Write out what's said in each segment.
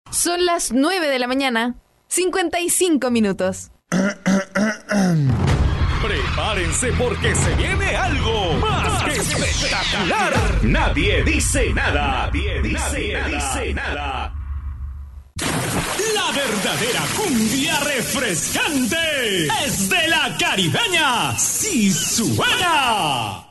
Son las 9 de la mañana, 55 minutos. Prepárense porque se viene algo más que espectacular. Nadie dice nada. Nadie dice nada. La verdadera cumbia refrescante es de la caribeña. ¡Sí suena!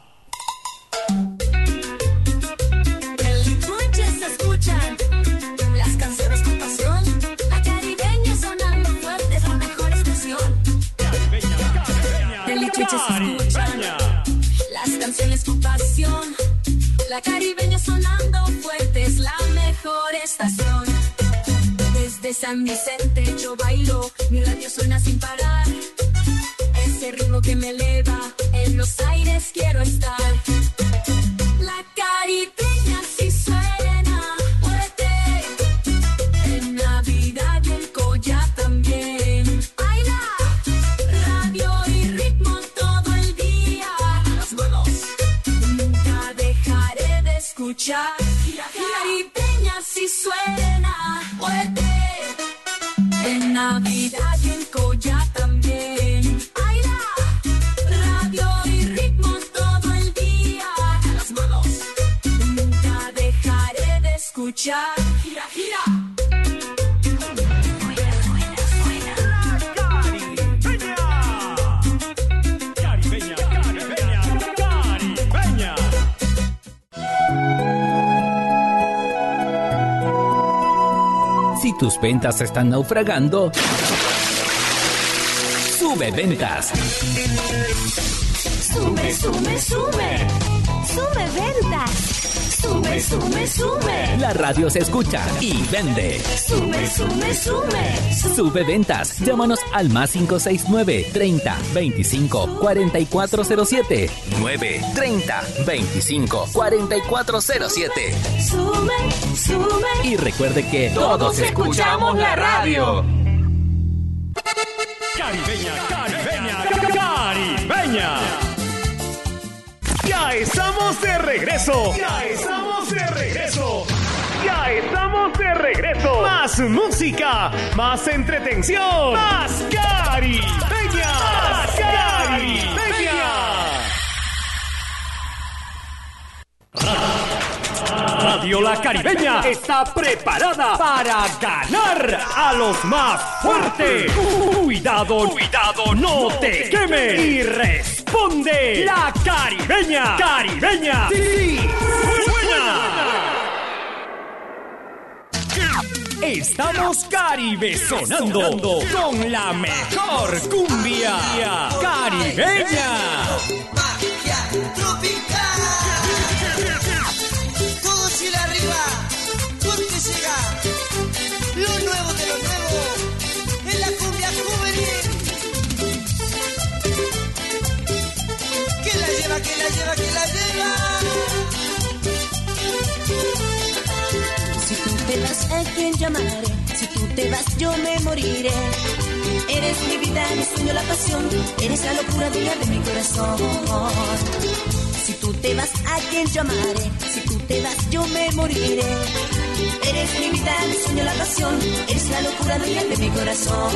Las canciones con pasión, la caribeña sonando fuerte es la mejor estación. Desde San Vicente yo bailo, mi radio suena sin parar. Ese ritmo que me eleva, en los aires quiero estar. La caribeña sí suena fuerte, en Navidad y el collar también. ¡Baila! Radio y ritmo todo el día. Los buenos. Nunca dejaré de escuchar. Caribeña sí suena fuerte, en Navidad y en collar también. ¡Baila! Radio y ritmo todo el día. Los buenos. Nunca dejaré de escuchar. Gira, gira. Si tus ventas están naufragando, sube ventas. Sube, sube, sube. Sube ventas. Sube, sube, sube. La radio se escucha y vende. Sube, sube, sube. Sube ventas. Llámanos al más 569 30 25 4407 9 30 25 4407. Sube, sube. Y recuerde que todos escuchamos la radio. Caribeña, caribeña, caribeña. Ya estamos de regreso. Ya estamos de regreso. Ya estamos de regreso. Más música, más entretención, más caribeña. Más caribeña. Radio La Caribeña está preparada para ganar a los más fuertes. Cuidado, cuidado, no te quemes. Y responde La Caribeña. Caribeña. Sí, suena. Estamos caribesonando con la mejor cumbia caribeña. Magia tropical. Todo Chile arriba, porque llega lo nuevo de lo nuevo en la cumbia juvenil. Que la lleva, que la lleva, que la lleva. Si tú te vas, ¿a quién llamaré? Si tú te vas, yo me moriré. Eres mi vida, mi sueño, la pasión. Eres la locura de mi corazón. Si tú te vas, ¿a quién llamaré? Si tú te vas, yo me moriré. Eres mi vida, mi sueño, la pasión. Eres la locura de mi corazón.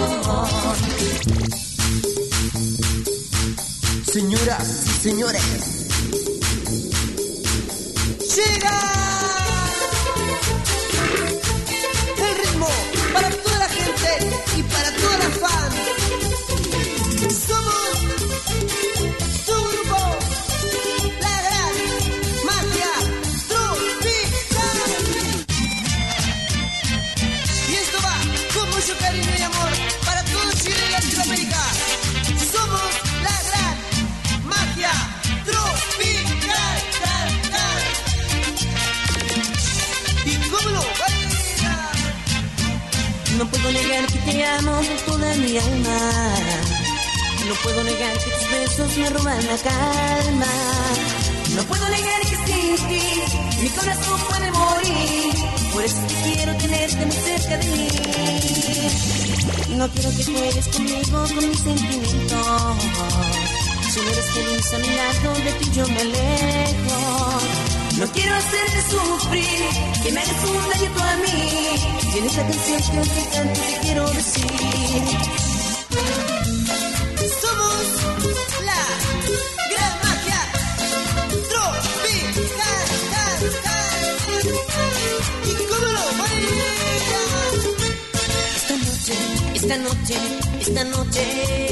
Señoras y señores, llega el ritmo para toda la gente y para toda la fan. Somos tu grupo, la gran magia tropical. Y esto va con mucho cariño y amor para todo Chile y Latinoamérica. Somos la gran magia tropical. Y cómo no, baila. No puedo negar que te amo con toda mi alma. No puedo negar que tus besos me roban la calma. No puedo negar que sin ti mi corazón puede morir. Por eso quiero tenerte muy cerca de mí. No quiero que juegues conmigo, con mis sentimientos. Si no eres feliz a mi lado, de ti yo me alejo. No quiero hacerte sufrir, que me hagas un daño tú a mí. Y en esta canción que hoy te canto te quiero decir: somos la gran magia tropical. Y cómo no, María. Esta noche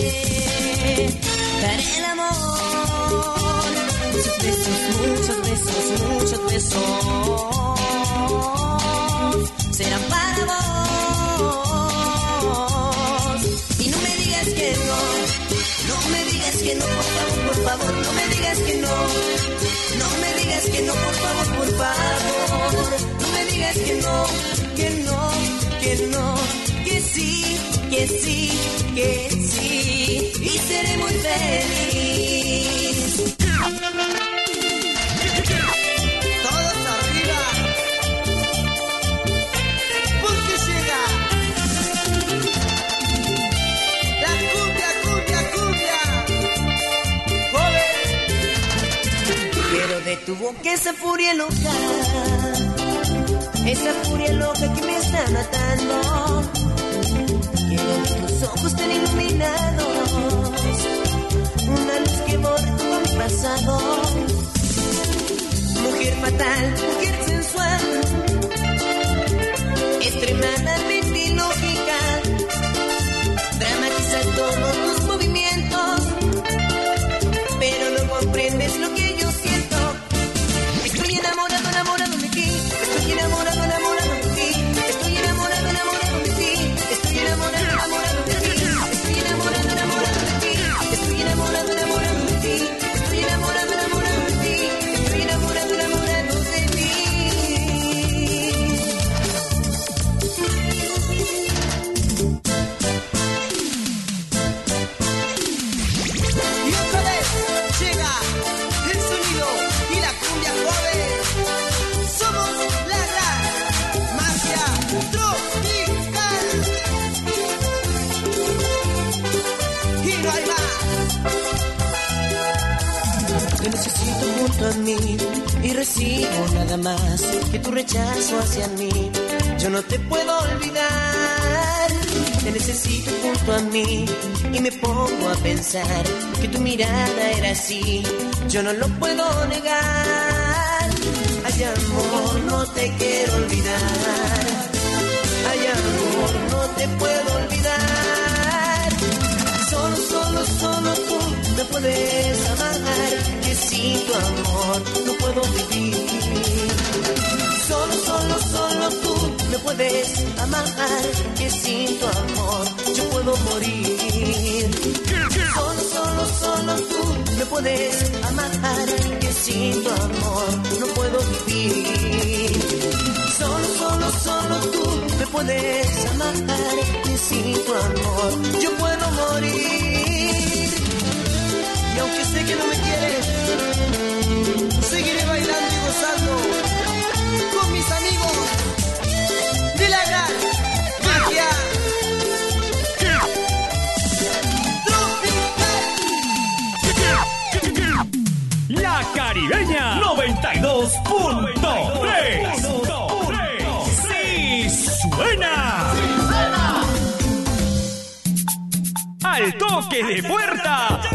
daré el amor. Muchos besos serán para vos. Y no me digas que no, por favor, no me digas que no, por favor, no me digas que no, que sí, y seré muy feliz. Todos arriba, porque llega la cumbia, joven. Quiero de tu boca esa furia loca que me está matando. Quiero de tus ojos tan iluminados, una luz que borre todo mi pasado. Mujer fatal, mujer sensual, extremadamente ilógica, dramatiza todos tus movimientos, pero no comprendes lo que yo siento. Estoy enamorado de ti, estoy enamorado de ti, estoy enamorado de ti, estoy enamorado de ti, estoy enamorado de ti, estoy enamorado de ti, estoy enamorado de ti, estoy enamorado de ti. Y otra vez llega el sonido y la cumbia joven. Somos la gran magia tropical. Y no hay más. Te necesito junto a mí y recibo nada más que tu rechazo hacia mí. Yo no te puedo olvidar. Te necesito junto a mí y me pongo a pensar que tu mirada era así. Yo no lo puedo negar. Ay, amor, no te quiero olvidar. Ay, amor, no te puedo olvidar. Solo tú me puedes amar, que sin tu amor no puedo vivir. Solo tú me puedes amar, que sin tu amor yo puedo morir. Solo tú me puedes amar, que sin tu amor no puedo vivir. Solo tú me puedes amar, que sin tu amor yo puedo morir. Y aunque sé que no me quieres, seguiré bailando y gozando con mis amigos de la gran magia tropical. La Caribeña 92.3. Sí suena. Al toque de puerta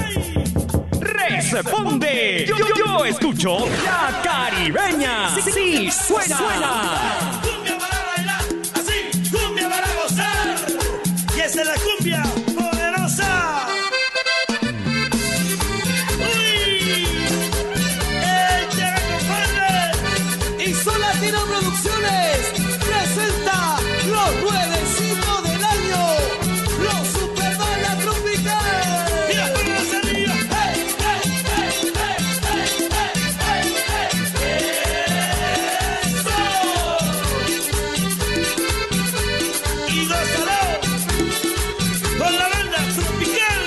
responde. Yo escucho La Caribeña. Sí suena. Cumbia para bailar, así, cumbia para gozar. Y esta es la cumbia poderosa. Y Sol Latino Producciones presenta los nuevecitos del año, los Super Banda Tropical. Y las palmas arriba. ¡Hey, hey, hey, hey, hey, hey, hey, Y gózalo con la banda tropical.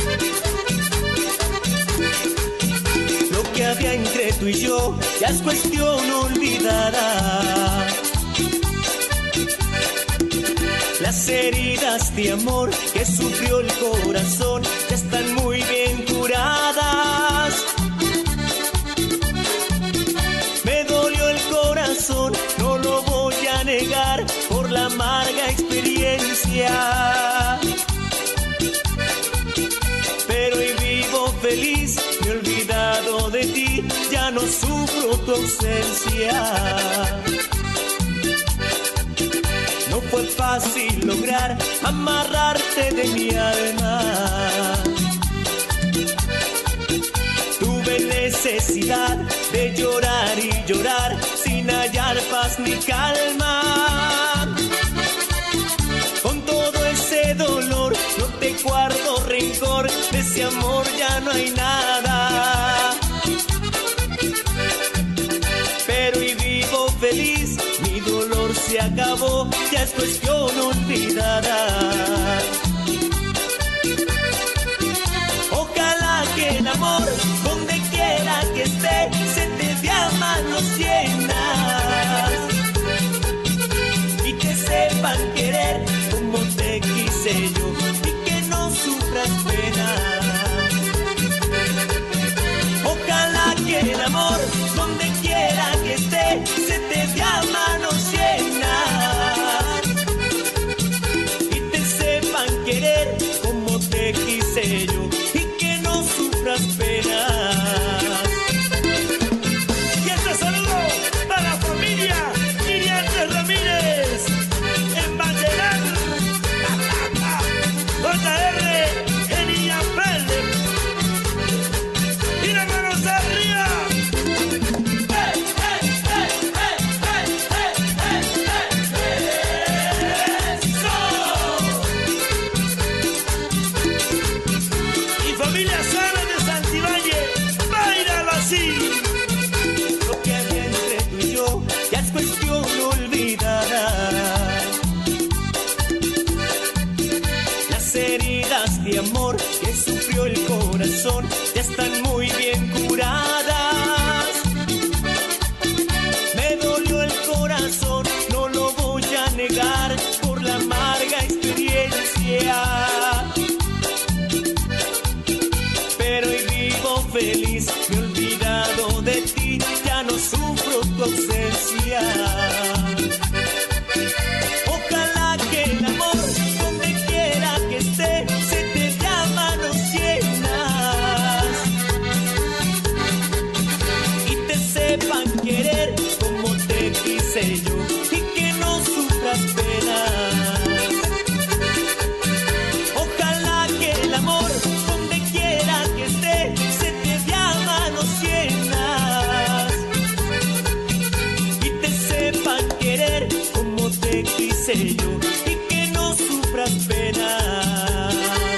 Lo que había entre tú y yo ya es cuestión olvidada. Las heridas de amor que sufrió el corazón ya están muy bien curadas. Me dolió amarga experiencia. Pero hoy vivo feliz, me he olvidado de ti, ya no sufro tu ausencia. No fue fácil lograr amarrarte de mi alma. Tuve necesidad de llorar y llorar sin hallar paz ni calma. Con todo ese dolor no te guardo rencor, de ese amor ya no hay nada. Pero hoy vivo feliz, mi dolor se acabó, ya es cuestión olvidada. Ojalá que el amor, donde quiera que esté, se te dé a manos llenas y que sepan querer como te quise yo y que no sufras pena. Ojalá que el amor, donde quiera que esté, se te dé a manos llenas y te sepan querer como te quise yo y que no sufras pena. Y este saludo para la familia Miriam Ramírez en Vallenar, JR en Illapel. Y las manos arriba. ¡Eso! Y familia Sala de Santibáñez, báilalo así. Lo que había entre tú y yo ya es cuestión olvidada. Las heridas de amor que sufrió el corazón ya están muy bien curadas. Me dolió el corazón, no lo voy a negar, por la amarga experiencia. Pero hoy vivo feliz, me he olvidado de ti, ya no sufro tu ausencia. Ojalá que el amor, donde quiera que esté, se te dé a manos llenas y te sepan querer como te quise yo y que no sufras penas. Ojalá que el amor, donde quiera que esté, se te dé a manos llenas y te sepan querer como te quise yo y que no sufras penas.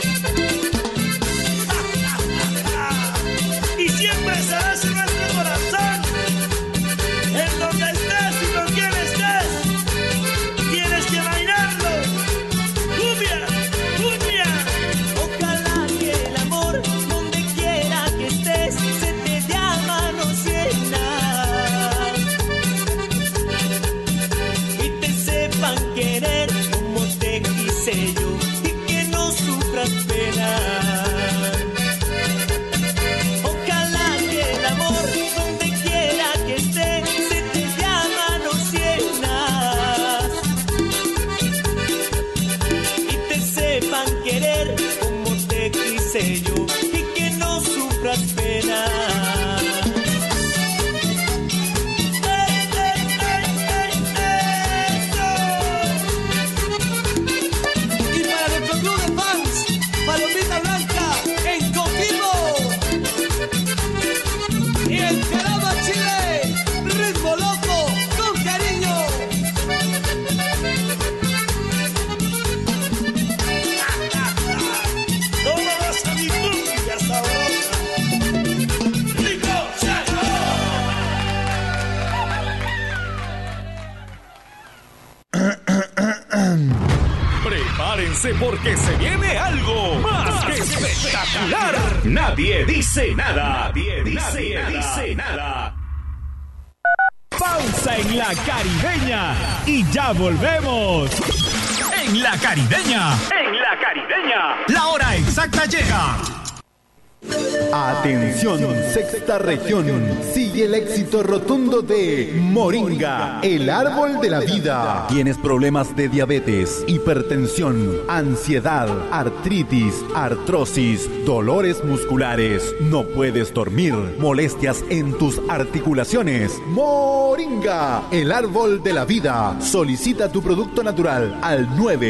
Y siempre serás en nuestro corazón. En donde estés y con quien estés, tienes que bailarlo. ¡Cumbia! ¡Cumbia! Ojalá que el amor, donde quiera que estés, se te dé a manos llenas y te sepan querer como te quise yo y que no sufras pena. Ojalá que el amor, donde quiera que esté, se te dé a manos llenas y te sepan querer como te quise yo y que no sufras pena. Y para nuestro club de fans, Palomita Blanca en Coquimbo. Y en Calama, Chile, ritmo loco con cariño. ¿Cómo vas a mi cumbia sabrosa? ¡Rico, chaco! Prepárense porque se viene algo más que espectacular. Nadie dice nada. Nadie dice nada. Pausa en la Caribeña y ya volvemos. En la Caribeña. En la Caribeña. La hora exacta llega. Atención, sexta región. Sigue el éxito rotundo de Moringa, el árbol de la vida. Tienes problemas de diabetes, hipertensión, ansiedad, artritis, artrosis, dolores musculares, no puedes dormir, molestias en tus articulaciones. Moringa, el árbol de la vida. Solicita tu producto natural al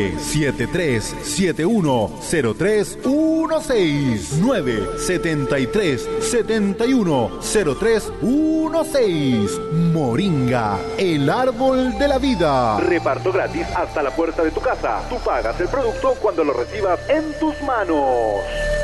973-710316. 973-710316. Moringa, el árbol de la vida. Reparto gratis hasta la puerta de tu casa. Tú pagas el producto cuando lo recibas en tus manos.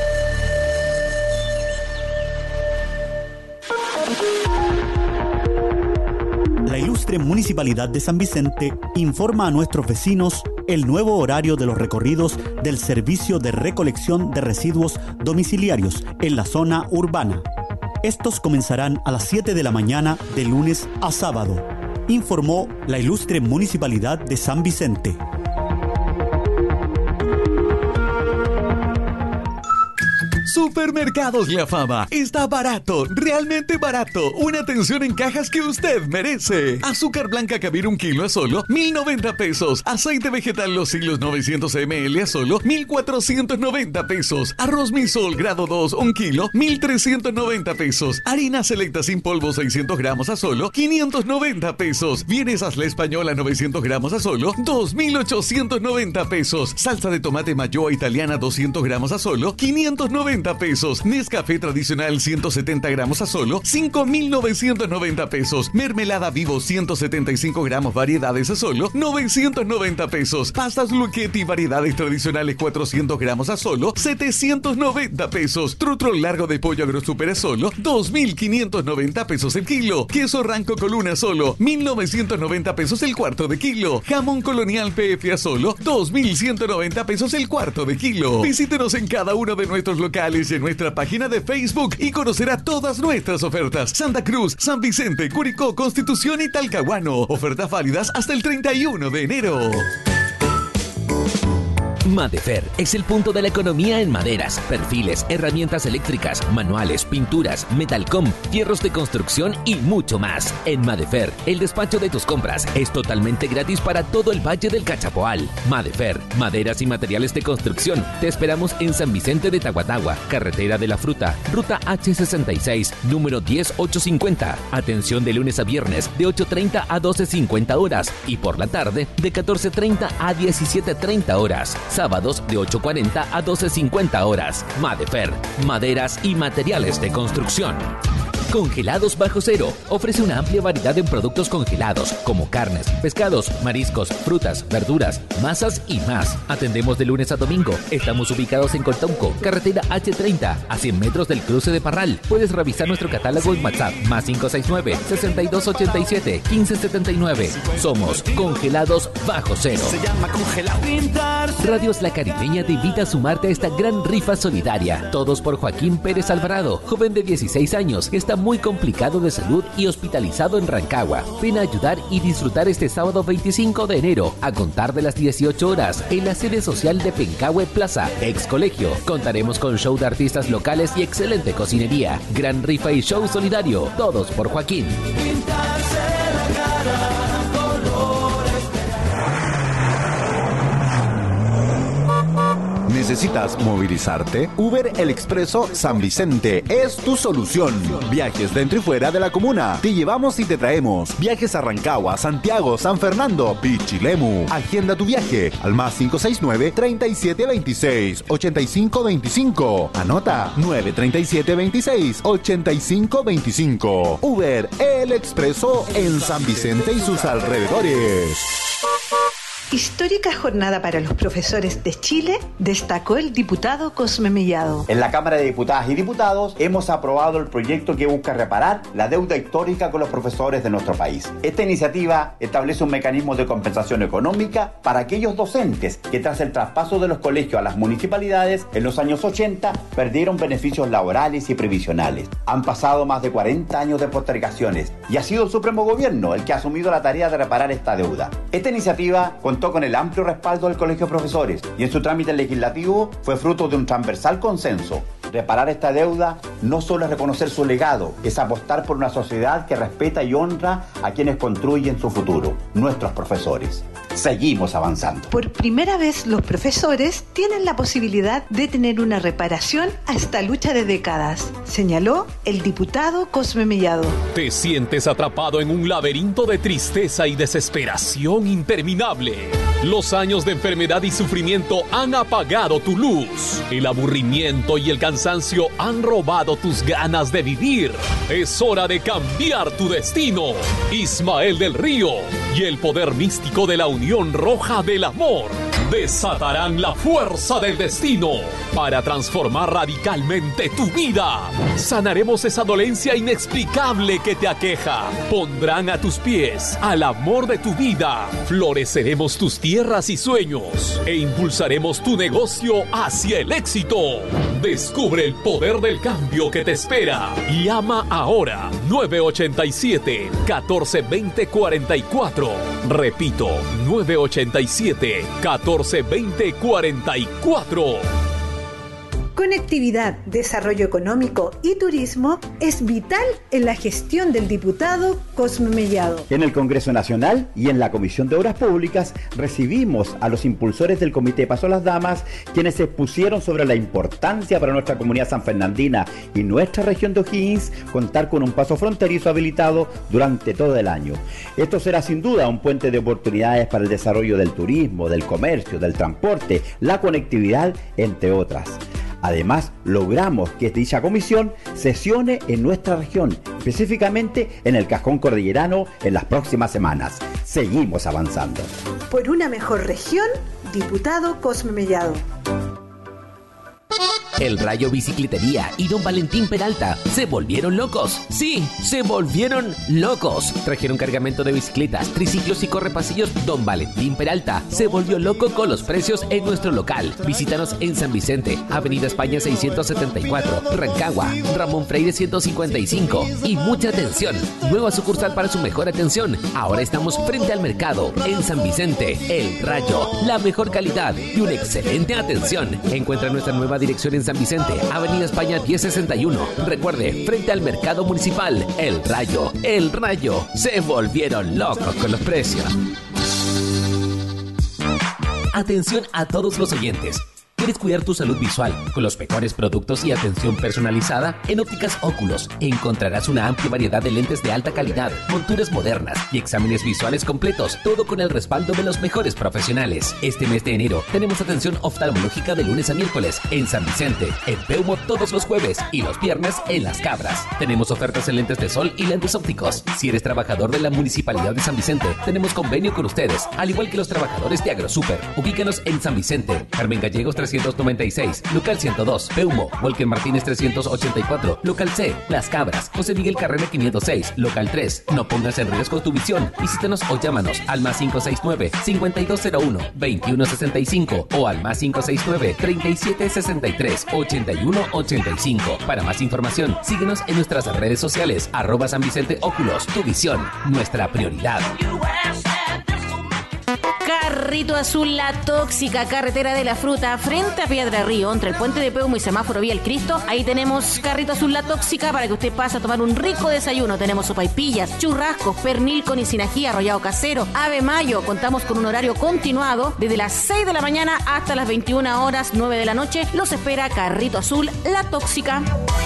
La ilustre Municipalidad de San Vicente informa a nuestros vecinos el nuevo horario de los recorridos del servicio de recolección de residuos domiciliarios en la zona urbana. Estos comenzarán a las 7 de la mañana de lunes a sábado, informó la ilustre Municipalidad de San Vicente. Supermercados La Fama. Está barato, realmente barato. Una atención en cajas que usted merece. Azúcar blanca Kabir 1 kilo a solo 1,090 pesos. Aceite vegetal Los Siglos 900 ml a solo 1,490 pesos. Arroz Misol grado 2 1 kilo 1,390 pesos. Harina selecta sin polvo 600 gramos a solo 590 pesos. Vienesas La Española 900 gramos a solo 2,890 pesos. Salsa de tomate Mayoa italiana 200 gramos a solo 590 pesos. Nescafé tradicional 170 gramos a solo 5,990 pesos. Mermelada Vivo 175 gramos variedades a solo 990 pesos. Pastas Luchetti variedades tradicionales 400 gramos a solo 790 pesos. Trutro largo de pollo AgroSuper a solo 2,590 pesos el kilo. Queso Ranco Coluna solo 1,990 pesos el cuarto de kilo. Jamón Colonial PF a solo 2,190 pesos el cuarto de kilo. Visítenos en cada uno de nuestros locales y en nuestra página de Facebook y conocerá todas nuestras ofertas. Santa Cruz, San Vicente, Curicó, Constitución y Talcahuano. Ofertas válidas hasta el 31 de enero. Madefer es el punto de la economía en maderas, perfiles, herramientas eléctricas, manuales, pinturas, metalcom, fierros de construcción y mucho más. En Madefer, el despacho de tus compras es totalmente gratis para todo el Valle del Cachapoal. Madefer, maderas y materiales de construcción. Te esperamos en San Vicente de Tahuatahua, Carretera de la Fruta, Ruta H66, número 10850. Atención de lunes a viernes de 8:30 a 12:50 horas y por la tarde de 14:30 a 17:30 horas. Sábados de 8:40 a 12:50 horas. Madefer, maderas y materiales de construcción. Congelados Bajo Cero ofrece una amplia variedad en productos congelados como carnes, pescados, mariscos, frutas, verduras, masas y más. Atendemos de lunes a domingo. Estamos ubicados en Coltonco, carretera H30, a 100 metros del cruce de Parral. Puedes revisar nuestro catálogo en WhatsApp más 569-6287-1579. Somos Congelados Bajo Cero. Se llama congelado. Radios La Caribeña te invita a sumarte a esta gran rifa solidaria. Todos por Joaquín Pérez Alvarado, joven de 16 años, que está muy complicado de salud y hospitalizado en Rancagua. Ven a ayudar y disfrutar este sábado 25 de enero, a contar de las 18 horas, en la sede social de Pencahue Plaza, ex colegio. Contaremos con show de artistas locales y excelente cocinería. Gran rifa y show solidario, todos por Joaquín. ¿Necesitas movilizarte? Uber El Expreso San Vicente es tu solución. Viajes dentro y fuera de la comuna. Te llevamos y te traemos. Viajes a Rancagua, Santiago, San Fernando, Pichilemu. Agenda tu viaje al más 569-3726-8525. Anota 937-26-8525. Uber El Expreso en San Vicente y sus alrededores. Histórica jornada para los profesores de Chile, destacó el diputado Cosme Mellado. En la Cámara de Diputadas y Diputados hemos aprobado el proyecto que busca reparar la deuda histórica con los profesores de nuestro país. Esta iniciativa establece un mecanismo de compensación económica para aquellos docentes que tras el traspaso de los colegios a las municipalidades en los años 80 perdieron beneficios laborales y previsionales. Han pasado más de 40 años de postergaciones y ha sido el Supremo Gobierno el que ha asumido la tarea de reparar esta deuda. Esta iniciativa contó con el amplio respaldo del Colegio de Profesores y en su trámite legislativo fue fruto de un transversal consenso. Reparar esta deuda no solo es reconocer su legado, es apostar por una sociedad que respeta y honra a quienes construyen su futuro, nuestros profesores. Seguimos avanzando. Por primera vez los profesores tienen la posibilidad de tener una reparación a esta lucha de décadas, señaló el diputado Cosme Mellado. ¿Te sientes atrapado en un laberinto de tristeza y desesperación interminable? Los años de enfermedad y sufrimiento han apagado tu luz. El aburrimiento y el cansancio han robado tus ganas de vivir. Es hora de cambiar tu destino. Ismael del Río y el poder místico de la Unión Roja del Amor desatarán la fuerza del destino para transformar radicalmente tu vida. Sanaremos esa dolencia inexplicable que te aqueja. Pondrán a tus pies al amor de tu vida. Floreceremos tus tierras y sueños e impulsaremos tu negocio hacia el éxito. Descubre el poder del cambio que te espera. Llama ahora 987-1420-44. Repito, 987-1420-44. Conectividad, desarrollo económico y turismo es vital en la gestión del diputado Cosme Mellado. En el Congreso Nacional y en la Comisión de Obras Públicas recibimos a los impulsores del Comité Paso a las Damas, quienes se expusieron sobre la importancia para nuestra comunidad sanfernandina y nuestra región de O'Higgins contar con un paso fronterizo habilitado durante todo el año. Esto será sin duda un puente de oportunidades para el desarrollo del turismo, del comercio, del transporte, la conectividad, entre otras. Además, logramos que dicha comisión sesione en nuestra región, específicamente en el Cajón Cordillerano, en las próximas semanas. Seguimos avanzando. Por una mejor región, diputado Cosme Mellado. El Rayo Bicicletería y Don Valentín Peralta se volvieron locos. Sí, se volvieron locos. Trajeron cargamento de bicicletas, triciclos y correpasillos. Don Valentín Peralta se volvió loco con los precios en nuestro local. Visítanos en San Vicente, Avenida España 674, Rancagua, Ramón Freire 155. Y mucha atención, nueva sucursal para su mejor atención. Ahora estamos frente al mercado en San Vicente. El Rayo, la mejor calidad y una excelente atención. Encuentra nuestra nueva dirección en San Vicente, Avenida España 1061. Recuerde, frente al mercado municipal. El Rayo, se volvieron locos con los precios. Atención a todos los oyentes. ¿Quieres cuidar tu salud visual con los mejores productos y atención personalizada? En Ópticas Óculos encontrarás una amplia variedad de lentes de alta calidad, monturas modernas y exámenes visuales completos, todo con el respaldo de los mejores profesionales. Este mes de enero tenemos atención oftalmológica de lunes a miércoles en San Vicente, en Peumo todos los jueves y los viernes en Las Cabras. Tenemos ofertas en lentes de sol y lentes ópticos. Si eres trabajador de la Municipalidad de San Vicente, tenemos convenio con ustedes, al igual que los trabajadores de AgroSuper. Ubícanos en San Vicente, Carmen Gallegos 396, local 102, Peumo, Volker Martínez 384, local C, Las Cabras, José Miguel Carrera 506, local 3. No pongas en riesgo tu visión. Visítanos o llámanos al más 569-5201-2165 o al más 569-3763-8185. Para más información, síguenos en nuestras redes sociales, @San Vicente Óculos. Tu visión, nuestra prioridad. Carrito Azul La Tóxica, carretera de la fruta, frente a Piedra Río, entre el puente de Peumo y semáforo Vía El Cristo. Ahí tenemos Carrito Azul La Tóxica para que usted pase a tomar un rico desayuno. Tenemos sopaipillas, churrascos, pernil con isinají, arrollado casero, ave mayo. Contamos con un horario continuado desde las 6 de la mañana hasta las 21 horas, 9 de la noche. Los espera Carrito Azul La Tóxica.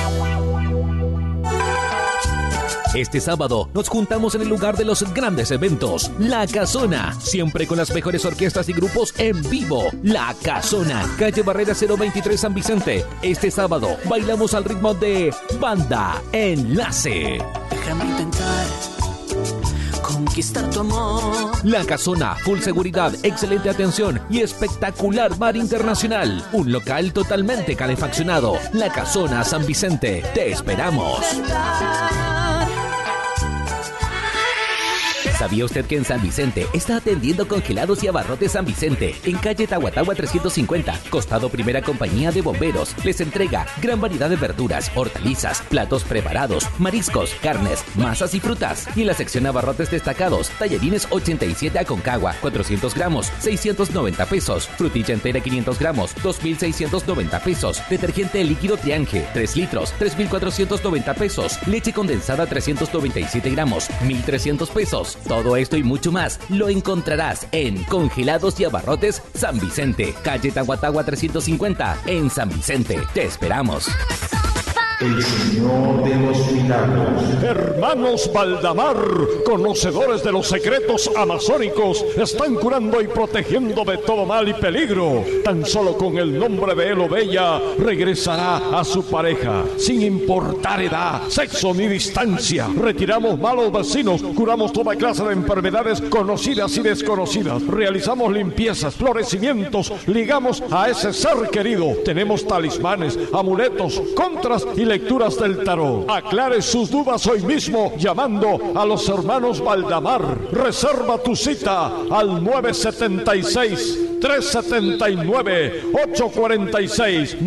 Este sábado nos juntamos en el lugar de los grandes eventos, La Casona, siempre con las mejores orquestas y grupos en vivo. La Casona, calle Barrera 023 San Vicente. Este sábado bailamos al ritmo de Banda Enlace. Déjame intentar conquistar tu amor. La Casona, full seguridad, excelente atención y espectacular bar internacional. Un local totalmente calefaccionado. La Casona San Vicente. Te esperamos. ¿Sabía usted que en San Vicente está atendiendo Congelados y Abarrotes San Vicente, en calle Tahuatahua 350, costado Primera Compañía de Bomberos? Les entrega gran variedad de verduras, hortalizas, platos preparados, mariscos, carnes, masas y frutas. Y en la sección Abarrotes destacados, tallarines 87 Aconcagua, 400 gramos, 690 pesos. Frutilla entera 500 gramos, 2,690 pesos. Detergente líquido Triange, 3 litros, 3,490 pesos. Leche condensada 397 gramos, 1,300 pesos. Todo esto y mucho más lo encontrarás en Congelados y Abarrotes San Vicente, calle Tahuatahua 350, en San Vicente. Te esperamos. El Señor de los Milagros. Hermanos Valdamar, conocedores de los secretos amazónicos, están curando y protegiendo de todo mal y peligro. Tan solo con el nombre de él o de ella regresará a su pareja, sin importar edad, sexo ni distancia. Retiramos malos vecinos, curamos toda clase de enfermedades conocidas y desconocidas. Realizamos limpiezas, florecimientos, ligamos a ese ser querido. Tenemos talismanes, amuletos, contras y lecturas del tarot. Aclare sus dudas hoy mismo llamando a los hermanos Valdamar. Reserva tu cita al 976-379-846.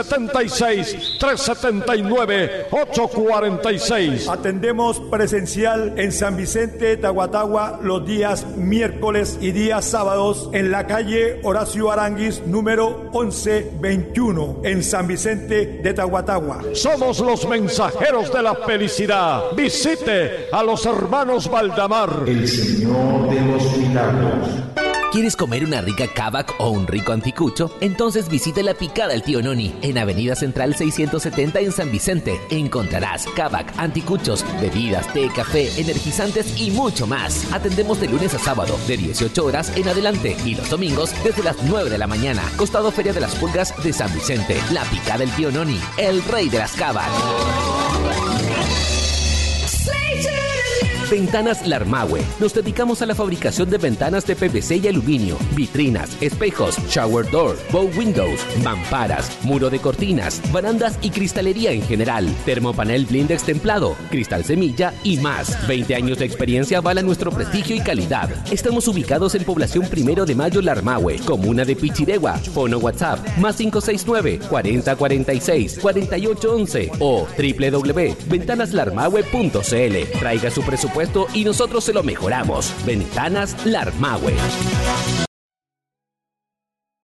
976-379-846. Atendemos presencial en San Vicente, Tahuatahua, los días miércoles y días sábados en la calle Horacio Aranguis, número 1121, en San Vicente de Tahuatahua. Somos los mensajeros de la felicidad. Visite a los hermanos Valdamar. El Señor de los Milagros. ¿Quieres comer una rica kebab o un rico anticucho? Entonces visita La Picada El Tío Noni en Avenida Central 670 en San Vicente. Encontrarás kebab, anticuchos, bebidas, té, café, energizantes y mucho más. Atendemos de lunes a sábado de 18 horas en adelante y los domingos desde las 9 de la mañana. Costado Feria de las Pulgas de San Vicente. La Picada El Tío Noni, el rey de las kebab. Ventanas Larmahue. Nos dedicamos a la fabricación de ventanas de PVC y aluminio, vitrinas, espejos, shower door, bow windows, mamparas, muro de cortinas, barandas y cristalería en general, termopanel blindex templado, cristal semilla y más. 20 años de experiencia avalan nuestro prestigio y calidad. Estamos ubicados en Población 1 de Mayo Larmahue, comuna de Pichidegua. Fono WhatsApp más 569-4046-4811 o www.ventanaslarmahue.cl. Traiga su presupuesto y nosotros se lo mejoramos. Ventanas Larmahue.